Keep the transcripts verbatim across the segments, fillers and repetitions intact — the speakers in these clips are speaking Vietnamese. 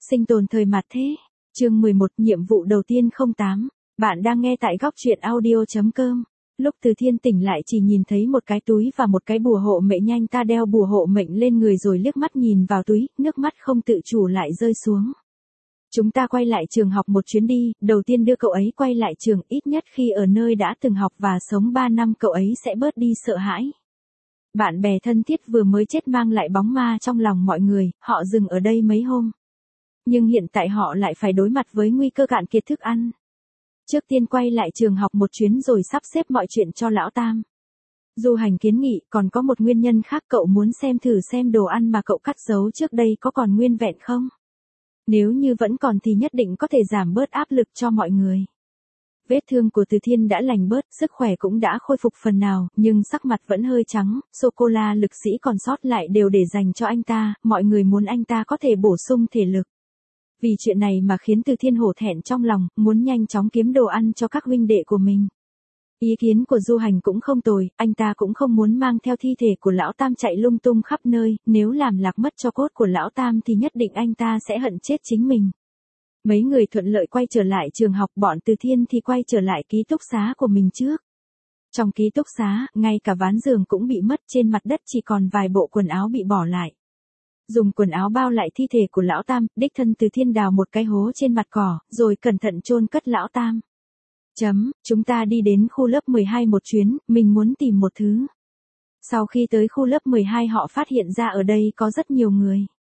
Sinh tồn thời mạt thế. Chương mười một, nhiệm vụ đầu tiên không tám. Bạn đang nghe tại góc truyện audio chấm com. Lúc Từ Thiên tỉnh lại chỉ nhìn thấy một cái túi và một cái bùa hộ mệnh, nhanh ta đeo bùa hộ mệnh lên người rồi liếc mắt nhìn vào túi, nước mắt không tự chủ lại rơi xuống. Chúng ta quay lại trường học một chuyến đi, đầu tiên đưa cậu ấy quay lại trường, ít nhất khi ở nơi đã từng học và sống ba năm cậu ấy sẽ bớt đi sợ hãi. Bạn bè thân thiết vừa mới chết mang lại bóng ma trong lòng mọi người, họ dừng ở đây mấy hôm. Nhưng hiện tại họ lại phải đối mặt với nguy cơ cạn kiệt thức ăn. Trước tiên quay lại trường học một chuyến rồi sắp xếp mọi chuyện cho lão Tam. Du Hành kiến nghị còn có một nguyên nhân khác, cậu muốn xem thử xem đồ ăn mà cậu cắt giấu trước đây có còn nguyên vẹn không. Nếu như vẫn còn thì nhất định có thể giảm bớt áp lực cho mọi người. Vết thương của Từ Thiên đã lành bớt, sức khỏe cũng đã khôi phục phần nào, nhưng sắc mặt vẫn hơi trắng, sô-cô-la lực sĩ còn sót lại đều để dành cho anh ta, mọi người muốn anh ta có thể bổ sung thể lực. Vì chuyện này mà khiến Từ Thiên hổ thẹn trong lòng, muốn nhanh chóng kiếm đồ ăn cho các huynh đệ của mình. Ý kiến của Du Hành cũng không tồi, anh ta cũng không muốn mang theo thi thể của lão Tam chạy lung tung khắp nơi, nếu làm lạc mất tro cốt của lão Tam thì nhất định anh ta sẽ hận chết chính mình. Mấy người thuận lợi quay trở lại trường học, bọn Từ Thiên thì quay trở lại ký túc xá của mình trước. Trong ký túc xá, ngay cả ván giường cũng bị mất, trên mặt đất chỉ còn vài bộ quần áo bị bỏ lại. Dùng quần áo bao lại thi thể của lão Tam, đích thân Từ Thiên đào một cái hố trên mặt cỏ, rồi cẩn thận chôn cất lão Tam. Chấm, chúng ta đi đến khu lớp mười hai một chuyến, mình muốn tìm một thứ. Sau khi tới khu lớp mười hai họ phát hiện ra ở đây có rất nhiều người.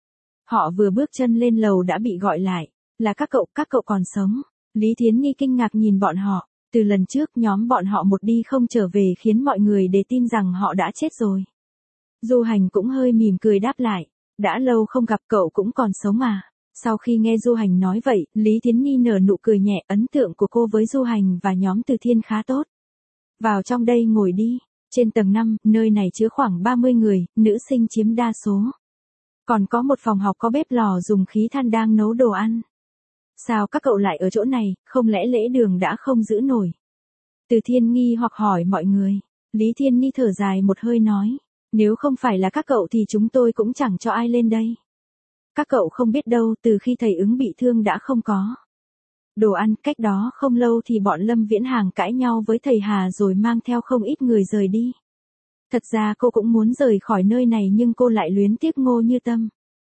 Họ vừa bước chân lên lầu đã bị gọi lại. Là các cậu, các cậu còn sống. Lý Thiến Nhi kinh ngạc nhìn bọn họ. Từ lần trước nhóm bọn họ một đi không trở về khiến mọi người để tin rằng họ đã chết rồi. Du Hành cũng hơi mỉm cười đáp lại. Đã lâu không gặp, cậu cũng còn sống à? Sau khi nghe Du Hành nói vậy, Lý Thiến Nhi nở nụ cười nhẹ, ấn tượng của cô với Du Hành và nhóm Từ Thiên khá tốt. Vào trong đây ngồi đi. Trên tầng năm, nơi này chứa khoảng ba mươi người, nữ sinh chiếm đa số. Còn có một phòng học có bếp lò dùng khí than đang nấu đồ ăn. Sao các cậu lại ở chỗ này, không lẽ lễ đường đã không giữ nổi? Từ Thiên nghi hoặc hỏi mọi người. Lý Thiên Ni thở dài một hơi nói. Nếu không phải là các cậu thì chúng tôi cũng chẳng cho ai lên đây. Các cậu không biết đâu, từ khi thầy ứng bị thương đã không có đồ ăn, cách đó không lâu thì bọn Lâm Viễn Hàng cãi nhau với thầy Hà rồi mang theo không ít người rời đi. Thật ra cô cũng muốn rời khỏi nơi này nhưng cô lại luyến tiếc Ngô Như Tâm.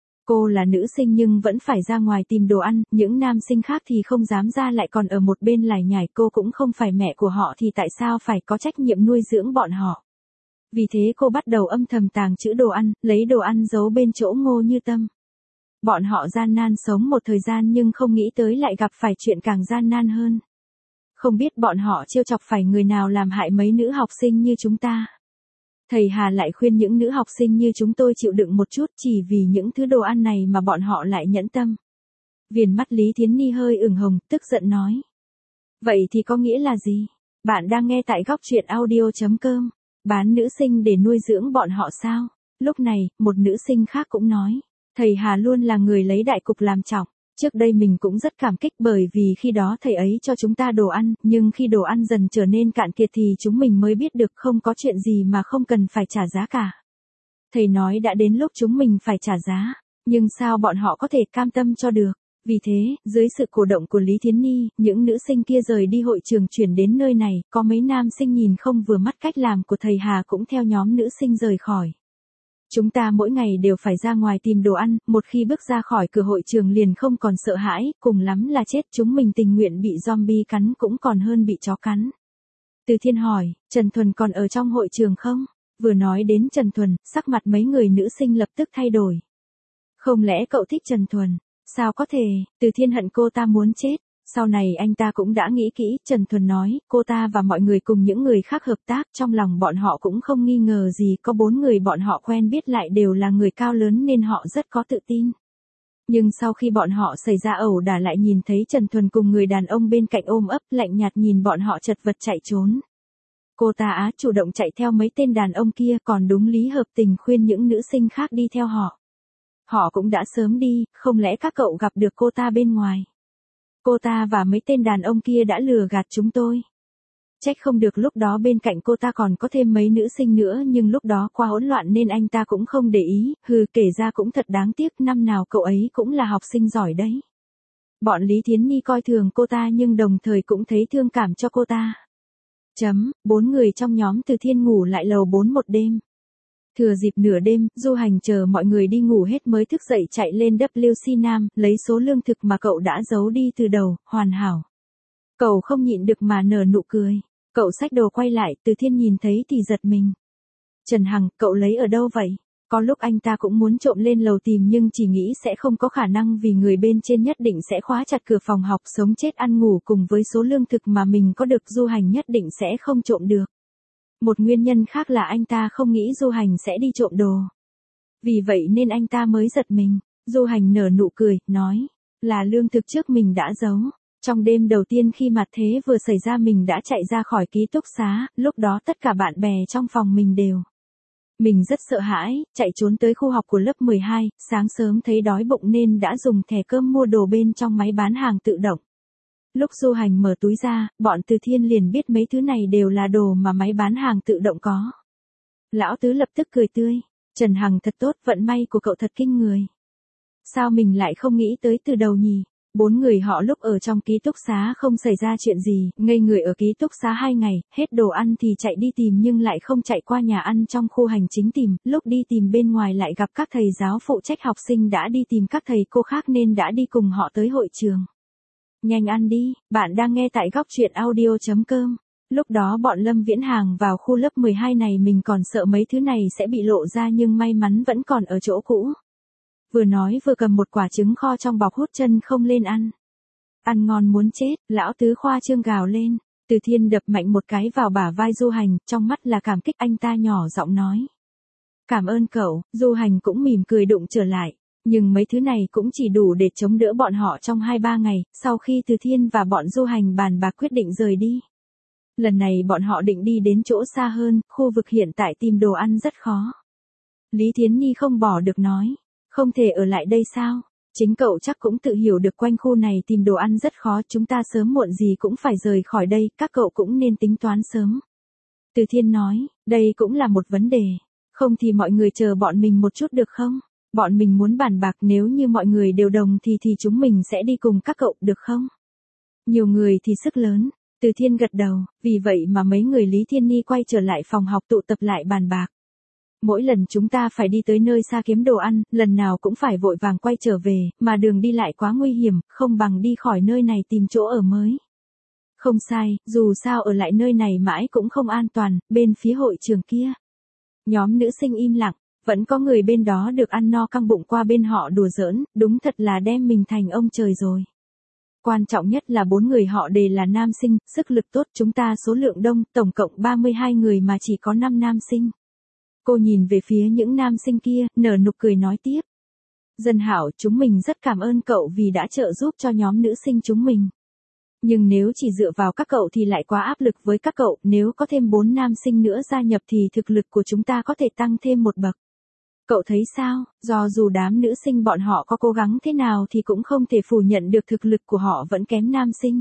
Cô là nữ sinh nhưng vẫn phải ra ngoài tìm đồ ăn, những nam sinh khác thì không dám ra lại còn ở một bên lải nhải, cô cũng không phải mẹ của họ thì tại sao phải có trách nhiệm nuôi dưỡng bọn họ. Vì thế cô bắt đầu âm thầm tàng trữ đồ ăn, lấy đồ ăn giấu bên chỗ Ngô Như Tâm. Bọn họ gian nan sống một thời gian nhưng không nghĩ tới lại gặp phải chuyện càng gian nan hơn. Không biết bọn họ trêu chọc phải người nào làm hại mấy nữ học sinh như chúng ta. Thầy Hà lại khuyên những nữ học sinh như chúng tôi chịu đựng một chút, chỉ vì những thứ đồ ăn này mà bọn họ lại nhẫn tâm. Viền mắt Lý Thiến Ni hơi ửng hồng, tức giận nói. Vậy thì có nghĩa là gì? Bạn đang nghe tại góc truyện audio chấm com. Bán nữ sinh để nuôi dưỡng bọn họ sao? Lúc này, một nữ sinh khác cũng nói. Thầy Hà luôn là người lấy đại cục làm trọng. Trước đây mình cũng rất cảm kích bởi vì khi đó thầy ấy cho chúng ta đồ ăn, nhưng khi đồ ăn dần trở nên cạn kiệt thì chúng mình mới biết được không có chuyện gì mà không cần phải trả giá cả. Thầy nói đã đến lúc chúng mình phải trả giá, nhưng sao bọn họ có thể cam tâm cho được? Vì thế, dưới sự cổ động của Lý Thiến Ni, những nữ sinh kia rời đi hội trường chuyển đến nơi này, có mấy nam sinh nhìn không vừa mắt cách làm của thầy Hà cũng theo nhóm nữ sinh rời khỏi. Chúng ta mỗi ngày đều phải ra ngoài tìm đồ ăn, một khi bước ra khỏi cửa hội trường liền không còn sợ hãi, cùng lắm là chết, chúng mình tình nguyện bị zombie cắn cũng còn hơn bị chó cắn. Từ Thiên hỏi, Trần Thuần còn ở trong hội trường không? Vừa nói đến Trần Thuần, sắc mặt mấy người nữ sinh lập tức thay đổi. Không lẽ cậu thích Trần Thuần? Sao có thể? Từ Thiên hận cô ta muốn chết. Sau này anh ta cũng đã nghĩ kỹ, Trần Thuần nói, cô ta và mọi người cùng những người khác hợp tác, trong lòng bọn họ cũng không nghi ngờ gì, có bốn người bọn họ quen biết lại đều là người cao lớn nên họ rất có tự tin. Nhưng sau khi bọn họ xảy ra ẩu đả lại nhìn thấy Trần Thuần cùng người đàn ông bên cạnh ôm ấp, lạnh nhạt nhìn bọn họ chật vật chạy trốn. Cô ta á chủ động chạy theo mấy tên đàn ông kia, còn đúng lý hợp tình khuyên những nữ sinh khác đi theo họ. Họ cũng đã sớm đi, không lẽ các cậu gặp được cô ta bên ngoài? Cô ta và mấy tên đàn ông kia đã lừa gạt chúng tôi. Trách không được lúc đó bên cạnh cô ta còn có thêm mấy nữ sinh nữa, nhưng lúc đó quá hỗn loạn nên anh ta cũng không để ý, hừ, kể ra cũng thật đáng tiếc, năm nào cậu ấy cũng là học sinh giỏi đấy. Bọn Lý Thiến Ni coi thường cô ta nhưng đồng thời cũng thấy thương cảm cho cô ta. Chấm, bốn người trong nhóm Từ Thiên ngủ lại lầu bốn một đêm. Thừa dịp nửa đêm, Du Hành chờ mọi người đi ngủ hết mới thức dậy chạy lên W C Nam, lấy số lương thực mà cậu đã giấu đi từ đầu, hoàn hảo. Cậu không nhịn được mà nở nụ cười. Cậu xách đồ quay lại, Từ Thiên nhìn thấy thì giật mình. Trần Hằng, cậu lấy ở đâu vậy? Có lúc anh ta cũng muốn trộm lên lầu tìm nhưng chỉ nghĩ sẽ không có khả năng vì người bên trên nhất định sẽ khóa chặt cửa phòng học, sống chết ăn ngủ cùng với số lương thực mà mình có được Du Hành nhất định sẽ không trộm được. Một nguyên nhân khác là anh ta không nghĩ Du Hành sẽ đi trộm đồ. Vì vậy nên anh ta mới giật mình. Du Hành nở nụ cười, nói, là lương thực trước mình đã giấu. Trong đêm đầu tiên khi mặt thế vừa xảy ra mình đã chạy ra khỏi ký túc xá, lúc đó tất cả bạn bè trong phòng mình đều. Mình rất sợ hãi, chạy trốn tới khu học của lớp mười hai, sáng sớm thấy đói bụng nên đã dùng thẻ cơm mua đồ bên trong máy bán hàng tự động. Lúc Du Hành mở túi ra, bọn Từ Thiên liền biết mấy thứ này đều là đồ mà máy bán hàng tự động có. Lão Tứ lập tức cười tươi, Trần Hằng thật tốt, vận may của cậu thật kinh người. Sao mình lại không nghĩ tới từ đầu nhỉ? Bốn người họ lúc ở trong ký túc xá không xảy ra chuyện gì, ngây người ở ký túc xá hai ngày, hết đồ ăn thì chạy đi tìm nhưng lại không chạy qua nhà ăn trong khu hành chính tìm, lúc đi tìm bên ngoài lại gặp các thầy giáo phụ trách học sinh đã đi tìm các thầy cô khác nên đã đi cùng họ tới hội trường. Nhanh ăn đi, bạn đang nghe tại góc truyện audio chấm com. Lúc đó bọn Lâm Viễn Hàng vào khu lớp mười hai này mình còn sợ mấy thứ này sẽ bị lộ ra nhưng may mắn vẫn còn ở chỗ cũ. Vừa nói vừa cầm một quả trứng kho trong bọc hút chân không lên ăn. Ăn ngon muốn chết, lão Tứ khoa trương gào lên. Từ Thiên đập mạnh một cái vào bả vai Du Hành, trong mắt là cảm kích, anh ta nhỏ giọng nói. Cảm ơn cậu, Du Hành cũng mỉm cười đụng trở lại. Nhưng mấy thứ này cũng chỉ đủ để chống đỡ bọn họ trong hai ba ngày, sau khi Từ Thiên và bọn Du Hành bàn bạc quyết định rời đi. Lần này bọn họ định đi đến chỗ xa hơn, khu vực hiện tại tìm đồ ăn rất khó. Lý Thiến Ni không bỏ được nói. Không thể ở lại đây sao? Chính cậu chắc cũng tự hiểu được quanh khu này tìm đồ ăn rất khó, chúng ta sớm muộn gì cũng phải rời khỏi đây, các cậu cũng nên tính toán sớm. Từ Thiên nói, đây cũng là một vấn đề. Không thì mọi người chờ bọn mình một chút được không? Bọn mình muốn bàn bạc, nếu như mọi người đều đồng thì thì chúng mình sẽ đi cùng các cậu, được không? Nhiều người thì sức lớn. Từ Thiên gật đầu, vì vậy mà mấy người Lý Thiên Ni quay trở lại phòng học tụ tập lại bàn bạc. Mỗi lần chúng ta phải đi tới nơi xa kiếm đồ ăn, lần nào cũng phải vội vàng quay trở về, mà đường đi lại quá nguy hiểm, không bằng đi khỏi nơi này tìm chỗ ở mới. Không sai, dù sao ở lại nơi này mãi cũng không an toàn, bên phía hội trường kia. Nhóm nữ sinh im lặng, vẫn có người bên đó được ăn no căng bụng qua bên họ đùa giỡn, đúng thật là đem mình thành ông trời rồi. Quan trọng nhất là bốn người họ đều là nam sinh, sức lực tốt, chúng ta số lượng đông, tổng cộng ba mươi hai người mà chỉ có năm nam sinh. Cô nhìn về phía những nam sinh kia, nở nụ cười nói tiếp. Dân Hảo, chúng mình rất cảm ơn cậu vì đã trợ giúp cho nhóm nữ sinh chúng mình. Nhưng nếu chỉ dựa vào các cậu thì lại quá áp lực với các cậu, nếu có thêm bốn nam sinh nữa gia nhập thì thực lực của chúng ta có thể tăng thêm một bậc. Cậu thấy sao, do dù đám nữ sinh bọn họ có cố gắng thế nào thì cũng không thể phủ nhận được thực lực của họ vẫn kém nam sinh.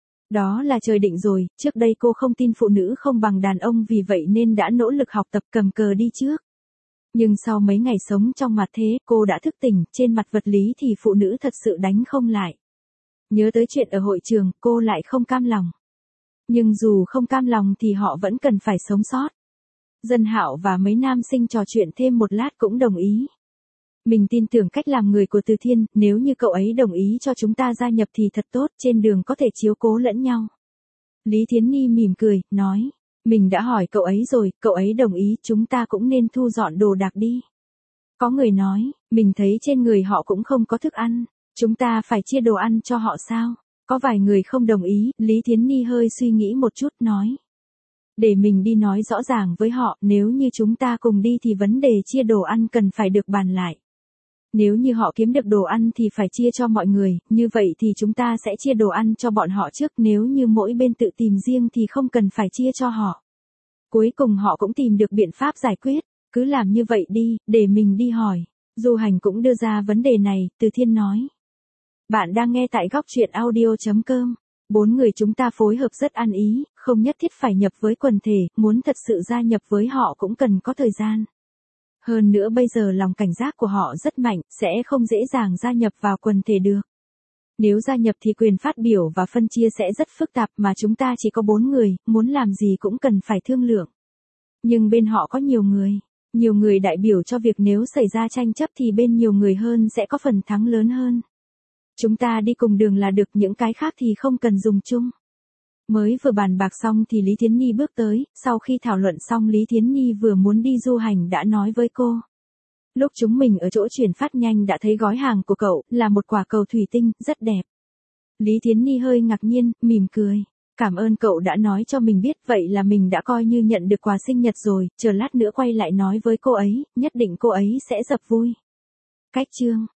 Đó là trời định rồi, trước đây cô không tin phụ nữ không bằng đàn ông vì vậy nên đã nỗ lực học tập cầm cờ đi trước. Nhưng sau mấy ngày sống trong mặt thế, cô đã thức tỉnh, trên mặt vật lý thì phụ nữ thật sự đánh không lại. Nhớ tới chuyện ở hội trường, cô lại không cam lòng. Nhưng dù không cam lòng thì họ vẫn cần phải sống sót. Dân Hạo và mấy nam sinh trò chuyện thêm một lát cũng đồng ý. Mình tin tưởng cách làm người của Từ Thiên, nếu như cậu ấy đồng ý cho chúng ta gia nhập thì thật tốt, trên đường có thể chiếu cố lẫn nhau. Lý Thiến Ni mỉm cười, nói, mình đã hỏi cậu ấy rồi, cậu ấy đồng ý, chúng ta cũng nên thu dọn đồ đạc đi. Có người nói, mình thấy trên người họ cũng không có thức ăn, chúng ta phải chia đồ ăn cho họ sao? Có vài người không đồng ý, Lý Thiến Ni hơi suy nghĩ một chút, nói. Để mình đi nói rõ ràng với họ, nếu như chúng ta cùng đi thì vấn đề chia đồ ăn cần phải được bàn lại. Nếu như họ kiếm được đồ ăn thì phải chia cho mọi người, như vậy thì chúng ta sẽ chia đồ ăn cho bọn họ trước, nếu như mỗi bên tự tìm riêng thì không cần phải chia cho họ. Cuối cùng họ cũng tìm được biện pháp giải quyết, cứ làm như vậy đi, để mình đi hỏi. Du Hành cũng đưa ra vấn đề này, Từ Thiên nói. Bạn đang nghe tại góc truyện audio chấm com. Bốn người chúng ta phối hợp rất ăn ý, không nhất thiết phải nhập với quần thể, muốn thật sự gia nhập với họ cũng cần có thời gian. Hơn nữa bây giờ lòng cảnh giác của họ rất mạnh, sẽ không dễ dàng gia nhập vào quần thể được. Nếu gia nhập thì quyền phát biểu và phân chia sẽ rất phức tạp mà chúng ta chỉ có bốn người, muốn làm gì cũng cần phải thương lượng. Nhưng bên họ có nhiều người, nhiều người đại biểu cho việc nếu xảy ra tranh chấp thì bên nhiều người hơn sẽ có phần thắng lớn hơn. Chúng ta đi cùng đường là được, những cái khác thì không cần dùng chung. Mới vừa bàn bạc xong thì Lý Thiến Ni bước tới, sau khi thảo luận xong Lý Thiến Ni vừa muốn đi du hành đã nói với cô. Lúc chúng mình ở chỗ chuyển phát nhanh đã thấy gói hàng của cậu, là một quả cầu thủy tinh, rất đẹp. Lý Thiến Ni hơi ngạc nhiên, mỉm cười. Cảm ơn cậu đã nói cho mình biết, vậy là mình đã coi như nhận được quà sinh nhật rồi, chờ lát nữa quay lại nói với cô ấy, nhất định cô ấy sẽ dập vui. Cách chương